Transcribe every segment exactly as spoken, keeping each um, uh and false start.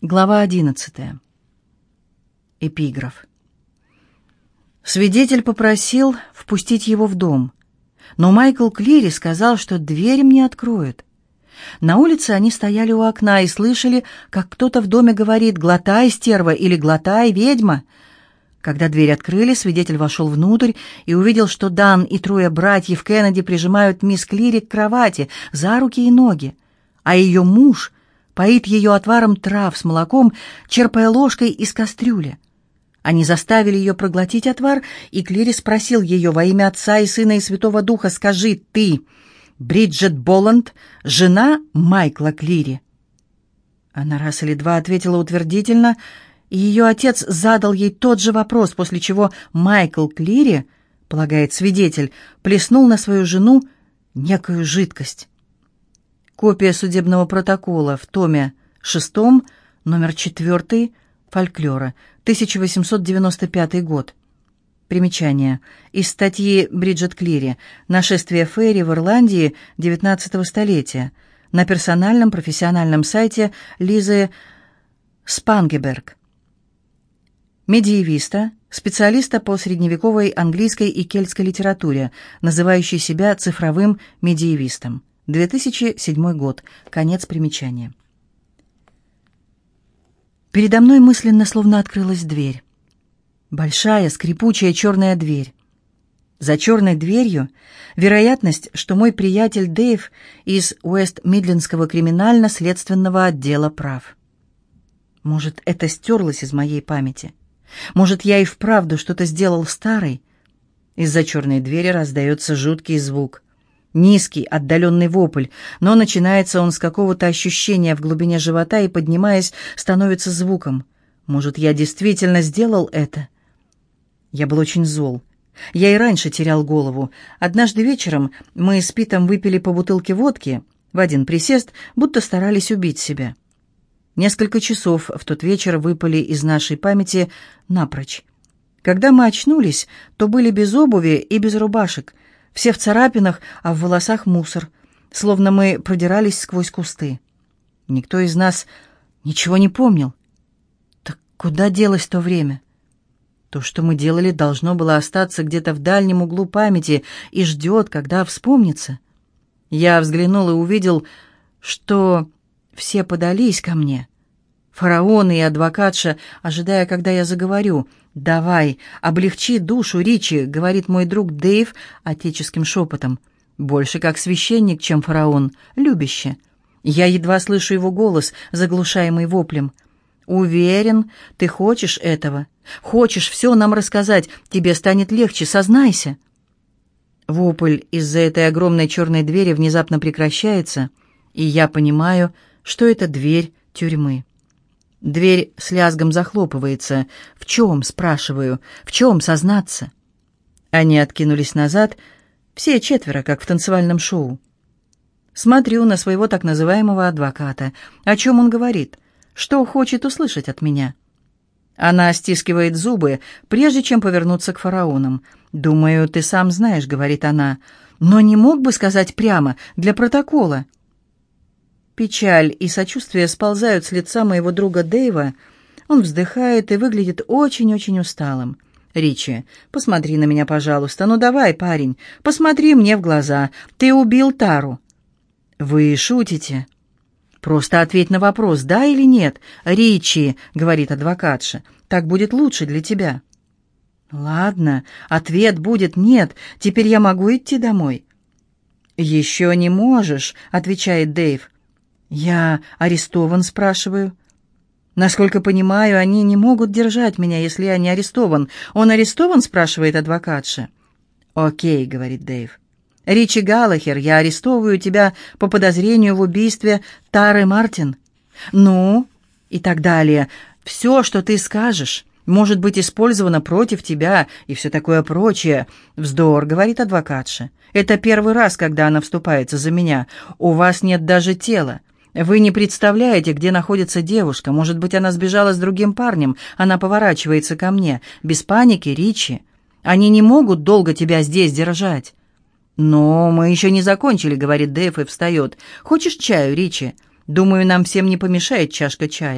Глава одиннадцатая. Эпиграф. Свидетель попросил впустить его в дом, но Майкл Клири сказал, что дверь мне откроют. На улице они стояли у окна и слышали, как кто-то в доме говорит «Глотай, стерва» или «Глотай, ведьма». Когда дверь открыли, свидетель вошел внутрь и увидел, что Дан и трое братьев Кеннеди прижимают мисс Клири к кровати за руки и ноги, а ее муж поит ее отваром трав с молоком, черпая ложкой из кастрюли. Они заставили ее проглотить отвар, и Клири спросил ее во имя Отца и Сына и Святого Духа: «Скажи, ты, Бриджет Боланд, жена Майкла Клири?» Она раз или два ответила утвердительно, и ее отец задал ей тот же вопрос, после чего Майкл Клири, полагает свидетель, плеснул на свою жену некую жидкость. Копия судебного протокола в томе шестом, номер четвертый, фольклора, тысяча восемьсот девяносто пятый год. Примечание. Из статьи Бриджет Клири «Нашествие Фейри в Ирландии девятнадцатого столетия» на персональном профессиональном сайте Лизы Спангеберг. Медиевиста, специалиста по средневековой английской и кельтской литературе, называющий себя цифровым медиевистом. две тысячи седьмой год. Конец примечания. Передо мной мысленно словно открылась дверь. Большая, скрипучая черная дверь. За черной дверью вероятность, что мой приятель Дэйв из Уэст-Мидлендского криминально-следственного отдела прав. Может, это стерлось из моей памяти. Может, я и вправду что-то сделал старый. Из-за черной двери раздается жуткий звук. Низкий, отдаленный вопль, но начинается он с какого-то ощущения в глубине живота и, поднимаясь, становится звуком. Может, я действительно сделал это? Я был очень зол. Я и раньше терял голову. Однажды вечером мы с Питом выпили по бутылке водки в один присест, будто старались убить себя. Несколько часов в тот вечер выпали из нашей памяти напрочь. Когда мы очнулись, то были без обуви и без рубашек, все в царапинах, а в волосах мусор, словно мы продирались сквозь кусты. Никто из нас ничего не помнил. Так куда делось то время? То, что мы делали, должно было остаться где-то в дальнем углу памяти и ждет, когда вспомнится. Я взглянул и увидел, что все подались ко мне. Фараоны и адвокатша, ожидая, когда я заговорю. «Давай, облегчи душу, Ричи», — говорит мой друг Дэйв отеческим шепотом. Больше как священник, чем фараон, любяще. Я едва слышу его голос, заглушаемый воплем. «Уверен, ты хочешь этого? Хочешь все нам рассказать? Тебе станет легче, сознайся». Вопль из-за этой огромной черной двери внезапно прекращается, и я понимаю, что это дверь тюрьмы. Дверь с лязгом захлопывается. «В чем?» — спрашиваю. «В чем сознаться?» Они откинулись назад, все четверо, как в танцевальном шоу. Смотрю на своего так называемого адвоката. О чем он говорит? Что хочет услышать от меня? Она стискивает зубы, прежде чем повернуться к фараонам. «Думаю, ты сам знаешь», — говорит она. «Но не мог бы сказать прямо, для протокола». Печаль и сочувствие сползают с лица моего друга Дэйва. Он вздыхает и выглядит очень-очень усталым. «Ричи, посмотри на меня, пожалуйста. Ну давай, парень, посмотри мне в глаза. Ты убил Тару». «Вы шутите?» «Просто ответь на вопрос, да или нет?» «Ричи», — говорит адвокатша, — «так будет лучше для тебя». «Ладно, ответ будет нет. Теперь я могу идти домой?» «Еще не можешь», — отвечает Дэйв. «Я арестован?» — спрашиваю. «Насколько понимаю, они не могут держать меня, если я не арестован». «Он арестован?» — спрашивает адвокатша. «Окей», — говорит Дэйв. «Ричи Галлахер, я арестовываю тебя по подозрению в убийстве Тары Мартин». «Ну?» и так далее. «Все, что ты скажешь, может быть использовано против тебя и все такое прочее». «Вздор», — говорит адвокатша. «Это первый раз, когда она вступается за меня. У вас нет даже тела. Вы не представляете, где находится девушка. Может быть, она сбежала с другим парнем. Она поворачивается ко мне. Без паники, Ричи. Они не могут долго тебя здесь держать». «Но мы еще не закончили», — говорит Дэйв и встает. «Хочешь чаю, Ричи? Думаю, нам всем не помешает чашка чая».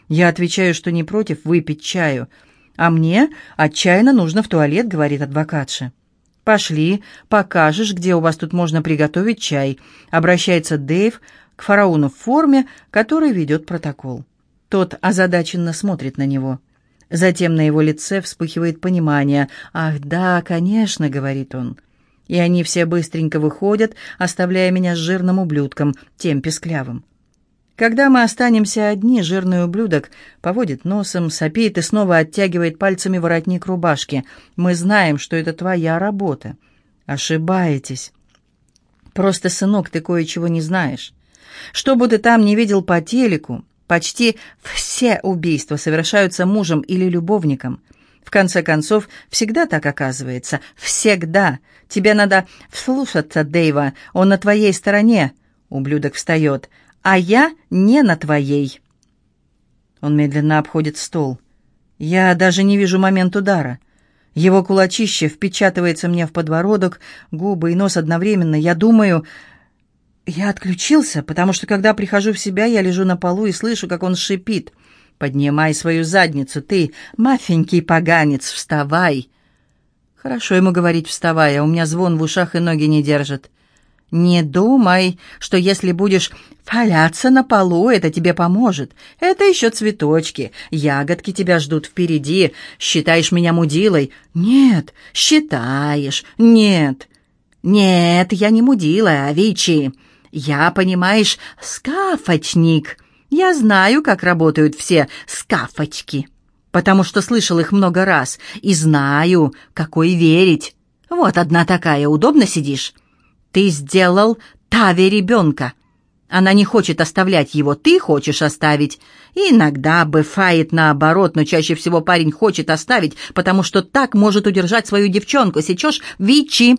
Я отвечаю, что не против выпить чаю. «А мне отчаянно нужно в туалет», — говорит адвокатша. «Пошли, покажешь, где у вас тут можно приготовить чай», — обращается Дэйв к фараону в форме, который ведет протокол. Тот озадаченно смотрит на него. Затем на его лице вспыхивает понимание. «Ах, да, конечно», — говорит он. И они все быстренько выходят, оставляя меня с жирным ублюдком, тем песклявым. Когда мы останемся одни, жирный ублюдок поводит носом, сопит и снова оттягивает пальцами воротник рубашки. «Мы знаем, что это твоя работа». «Ошибаетесь. Просто, сынок, ты кое-чего не знаешь. Что бы ты там ни видел по телеку, почти все убийства совершаются мужем или любовником. В конце концов, всегда так оказывается. Всегда. Тебе надо вслушаться Дэйва, он на твоей стороне». Ублюдок встает. «А я не на твоей». Он медленно обходит стол. Я даже не вижу момент удара. Его кулачище впечатывается мне в подбородок, губы и нос одновременно. Я думаю... Я отключился, потому что, когда прихожу в себя, я лежу на полу и слышу, как он шипит. «Поднимай свою задницу, ты, мафенький поганец, вставай!» Хорошо ему говорить «вставай», а у меня звон в ушах и ноги не держат. «Не думай, что если будешь валяться на полу, это тебе поможет. Это еще цветочки, ягодки тебя ждут впереди. Считаешь меня мудилой?» «Нет, считаешь, нет». «Нет, я не мудила, Авичи. Я, понимаешь, скафочник. Я знаю, как работают все скафочки, потому что слышал их много раз, и знаю, какой верить. Вот одна такая, удобно сидишь? Ты сделал Таве ребенка. Она не хочет оставлять его, ты хочешь оставить. Иногда бывает наоборот, но чаще всего парень хочет оставить, потому что так может удержать свою девчонку. Сечешь, Вичи?»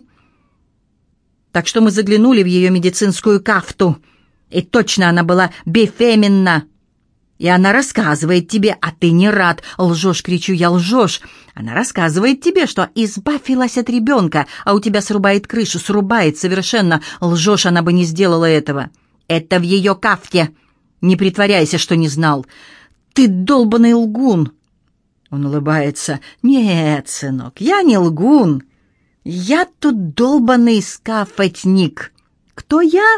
Так что мы заглянули в ее медицинскую кафту, и точно она была бефеменна. И она рассказывает тебе, а ты не рад. «Лжешь», — кричу я, «лжешь». Она рассказывает тебе, что избавилась от ребенка, а у тебя срубает крышу, срубает совершенно. «Лжешь», она бы не сделала этого. Это в ее кафте. Не притворяйся, что не знал. Ты долбаный лгун. Он улыбается. «Нет, сынок, я не лгун. Я тут долбаный скафотник. Кто я?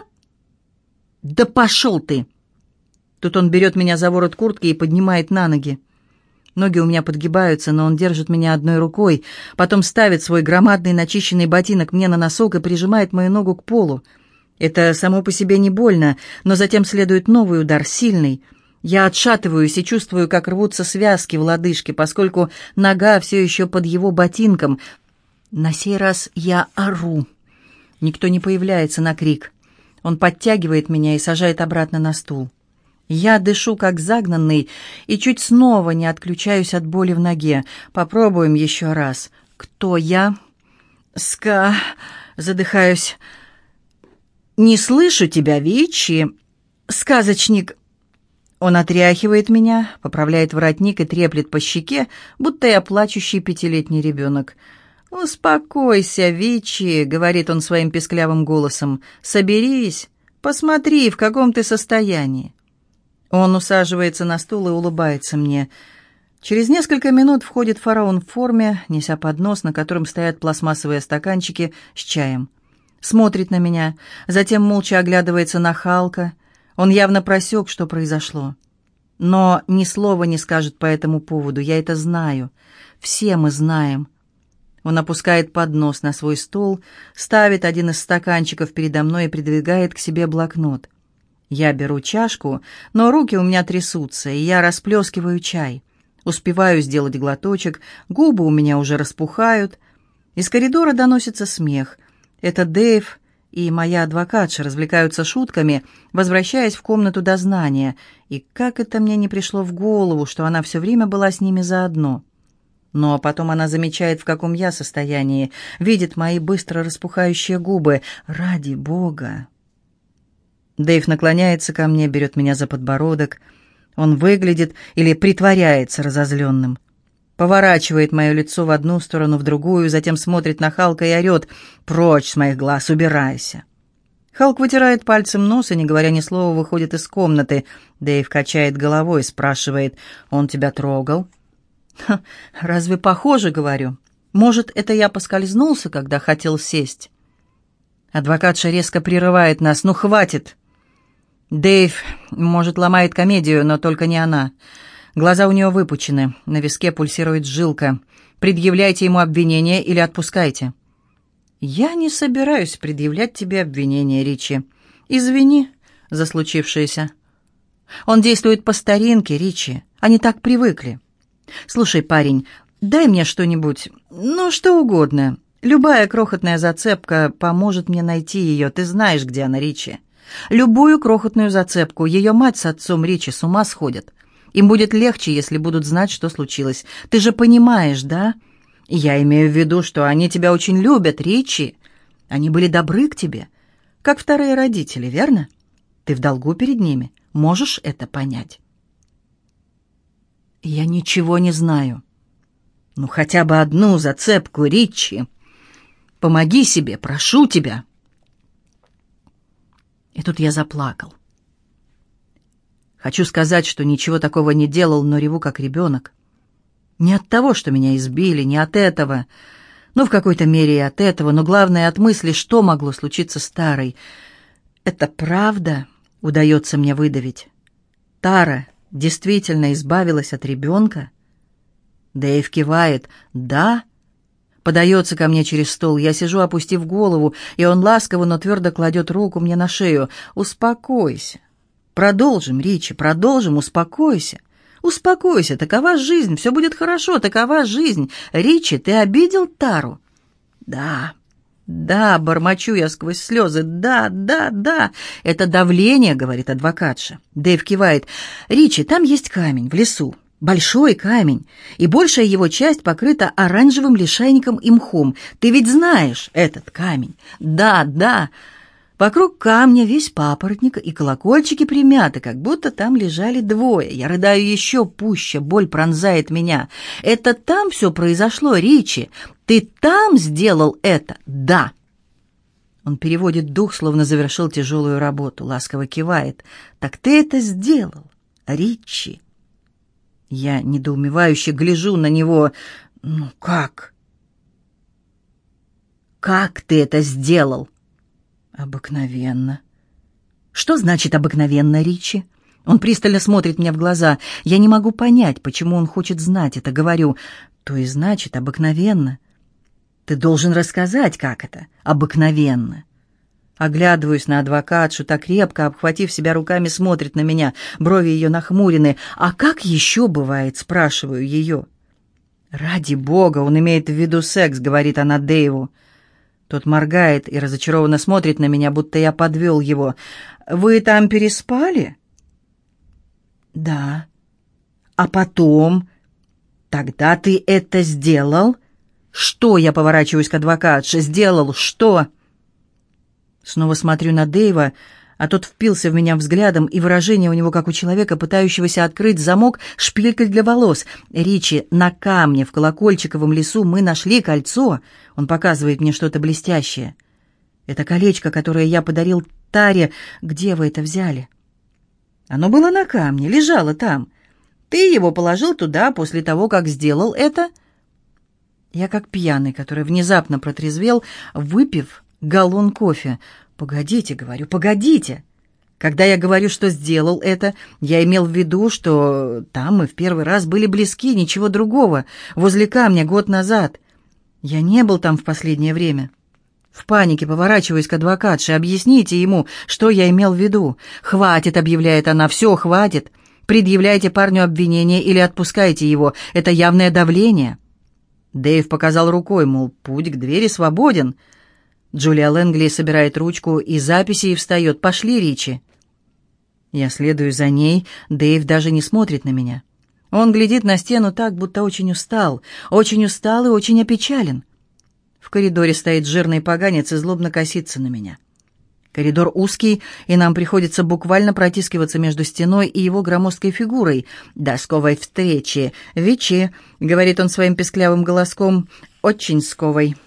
Да пошел ты!» Тут он берет меня за ворот куртки и поднимает на ноги. Ноги у меня подгибаются, но он держит меня одной рукой, потом ставит свой громадный начищенный ботинок мне на носок и прижимает мою ногу к полу. Это само по себе не больно, но затем следует новый удар, сильный. Я отшатываюсь и чувствую, как рвутся связки в лодыжке, поскольку нога все еще под его ботинком. На сей раз я ору. Никто не появляется на крик. Он подтягивает меня и сажает обратно на стул. Я дышу, как загнанный, и чуть снова не отключаюсь от боли в ноге. Попробуем еще раз. «Кто я?» «Ска...» Задыхаюсь. «Не слышу тебя, Вичи. Сказочник...» Он отряхивает меня, поправляет воротник и треплет по щеке, будто я плачущий пятилетний ребенок. «Успокойся, Вичи», — говорит он своим песклявым голосом. «Соберись, посмотри, в каком ты состоянии». Он усаживается на стул и улыбается мне. Через несколько минут входит фараон в форме, неся поднос, на котором стоят пластмассовые стаканчики с чаем. Смотрит на меня, затем молча оглядывается на Халка. Он явно просек, что произошло. Но ни слова не скажет по этому поводу, я это знаю. Все мы знаем. Он опускает поднос на свой стол, ставит один из стаканчиков передо мной и придвигает к себе блокнот. Я беру чашку, но руки у меня трясутся, и я расплескиваю чай. Успеваю сделать глоточек, губы у меня уже распухают. Из коридора доносится смех. Это Дэйв и моя адвокатша развлекаются шутками, возвращаясь в комнату дознания. И как это мне не пришло в голову, что она все время была с ними заодно. Но потом она замечает, в каком я состоянии, видит мои быстро распухающие губы. Ради Бога! Дэйв наклоняется ко мне, берет меня за подбородок. Он выглядит или притворяется разозленным. Поворачивает мое лицо в одну сторону, в другую, затем смотрит на Халка и орет: «Прочь с моих глаз, убирайся!» Халк вытирает пальцем нос и, не говоря ни слова, выходит из комнаты. Дэйв качает головой, спрашивает: «Он тебя трогал?» Ха, «Разве похоже?» — говорю. «Может, это я поскользнулся, когда хотел сесть?» Адвокатша резко прерывает нас. «Ну, хватит!» Дэйв, может, ломает комедию, но только не она. Глаза у нее выпучены, на виске пульсирует жилка. «Предъявляйте ему обвинение или отпускайте». «Я не собираюсь предъявлять тебе обвинение, Ричи. Извини за случившееся. Он действует по старинке, Ричи. Они так привыкли. Слушай, парень, дай мне что-нибудь, ну, что угодно. Любая крохотная зацепка поможет мне найти ее. Ты знаешь, где она, Ричи. Любую крохотную зацепку. Ее мать с отцом Ричи с ума сходят. Им будет легче, если будут знать, что случилось. Ты же понимаешь, да? Я имею в виду, что они тебя очень любят, Ричи. Они были добры к тебе, как вторые родители, верно? Ты в долгу перед ними. Можешь это понять?» «Я ничего не знаю». «Ну, хотя бы одну зацепку, Ричи. Помоги себе, прошу тебя». И тут я заплакал. Хочу сказать, что ничего такого не делал, но реву как ребенок. Не от того, что меня избили, не от этого, ну, в какой-то мере и от этого, но главное от мысли, что могло случиться с Тарой. «Это правда?» — удается мне выдавить. «Тара действительно избавилась от ребенка?» Дэйв кивает. «Да?» Подается ко мне через стол. Я сижу, опустив голову, и он ласково, но твердо кладет руку мне на шею. «Успокойся. Продолжим, Ричи, продолжим, успокойся. Успокойся, такова жизнь, все будет хорошо, такова жизнь. Ричи, ты обидел Тару?» «Да, да», — бормочу я сквозь слезы. «Да, да, да, это давление», — говорит адвокатша. Дэйв кивает. «Ричи, там есть камень в лесу. Большой камень, и большая его часть покрыта оранжевым лишайником и мхом. Ты ведь знаешь этот камень?» «Да, да». Вокруг камня весь папоротник, и колокольчики примяты, как будто там лежали двое. Я рыдаю еще пуще, боль пронзает меня. «Это там все произошло, Ричи? Ты там сделал это?» «Да». Он переводит дух, словно завершил тяжелую работу, ласково кивает. «Так ты это сделал, Ричи?» Я недоумевающе гляжу на него. «Ну как? Как ты это сделал?» «Обыкновенно». «Что значит обыкновенно, Ричи?» Он пристально смотрит мне в глаза. Я не могу понять, почему он хочет знать это. Говорю: «То и значит обыкновенно. Ты должен рассказать, как это обыкновенно». Оглядываюсь на адвокатшу, так крепко, обхватив себя руками, смотрит на меня. Брови ее нахмурены. «А как еще бывает?» — спрашиваю ее. «Ради бога, он имеет в виду секс», — говорит она Дэйву. Тот моргает и разочарованно смотрит на меня, будто я подвел его. «Вы там переспали?» «Да». «А потом?» «Тогда ты это сделал?» «Что?» — я поворачиваюсь к адвокатше. «Сделал что?» Снова смотрю на Дэйва, а тот впился в меня взглядом, и выражение у него, как у человека, пытающегося открыть замок шпилькой для волос. «Ричи, на камне в колокольчиковом лесу мы нашли кольцо». Он показывает мне что-то блестящее. «Это колечко, которое я подарил Таре. Где вы это взяли?» «Оно было на камне, лежало там. Ты его положил туда после того, как сделал это?» Я как пьяный, который внезапно протрезвел, выпив галлон кофе. «Погодите», — говорю, — «погодите». Когда я говорю, что сделал это, я имел в виду, что там мы в первый раз были близки, ничего другого, возле камня год назад. Я не был там в последнее время. В панике поворачиваюсь к адвокатше. «Объясните ему, что я имел в виду». «Хватит», — объявляет она, — «все, хватит. Предъявляйте парню обвинение или отпускайте его. Это явное давление». Дэйв показал рукой, мол, путь к двери свободен. Джулия Лэнгли собирает ручку и записи и встает. «Пошли, Ричи». Я следую за ней. Дэйв даже не смотрит на меня. Он глядит на стену так, будто очень устал. Очень устал и очень опечален. В коридоре стоит жирный поганец и злобно косится на меня. Коридор узкий, и нам приходится буквально протискиваться между стеной и его громоздкой фигурой. «До сковой встречи, Вичи», — говорит он своим песклявым голоском, — «очень сковой».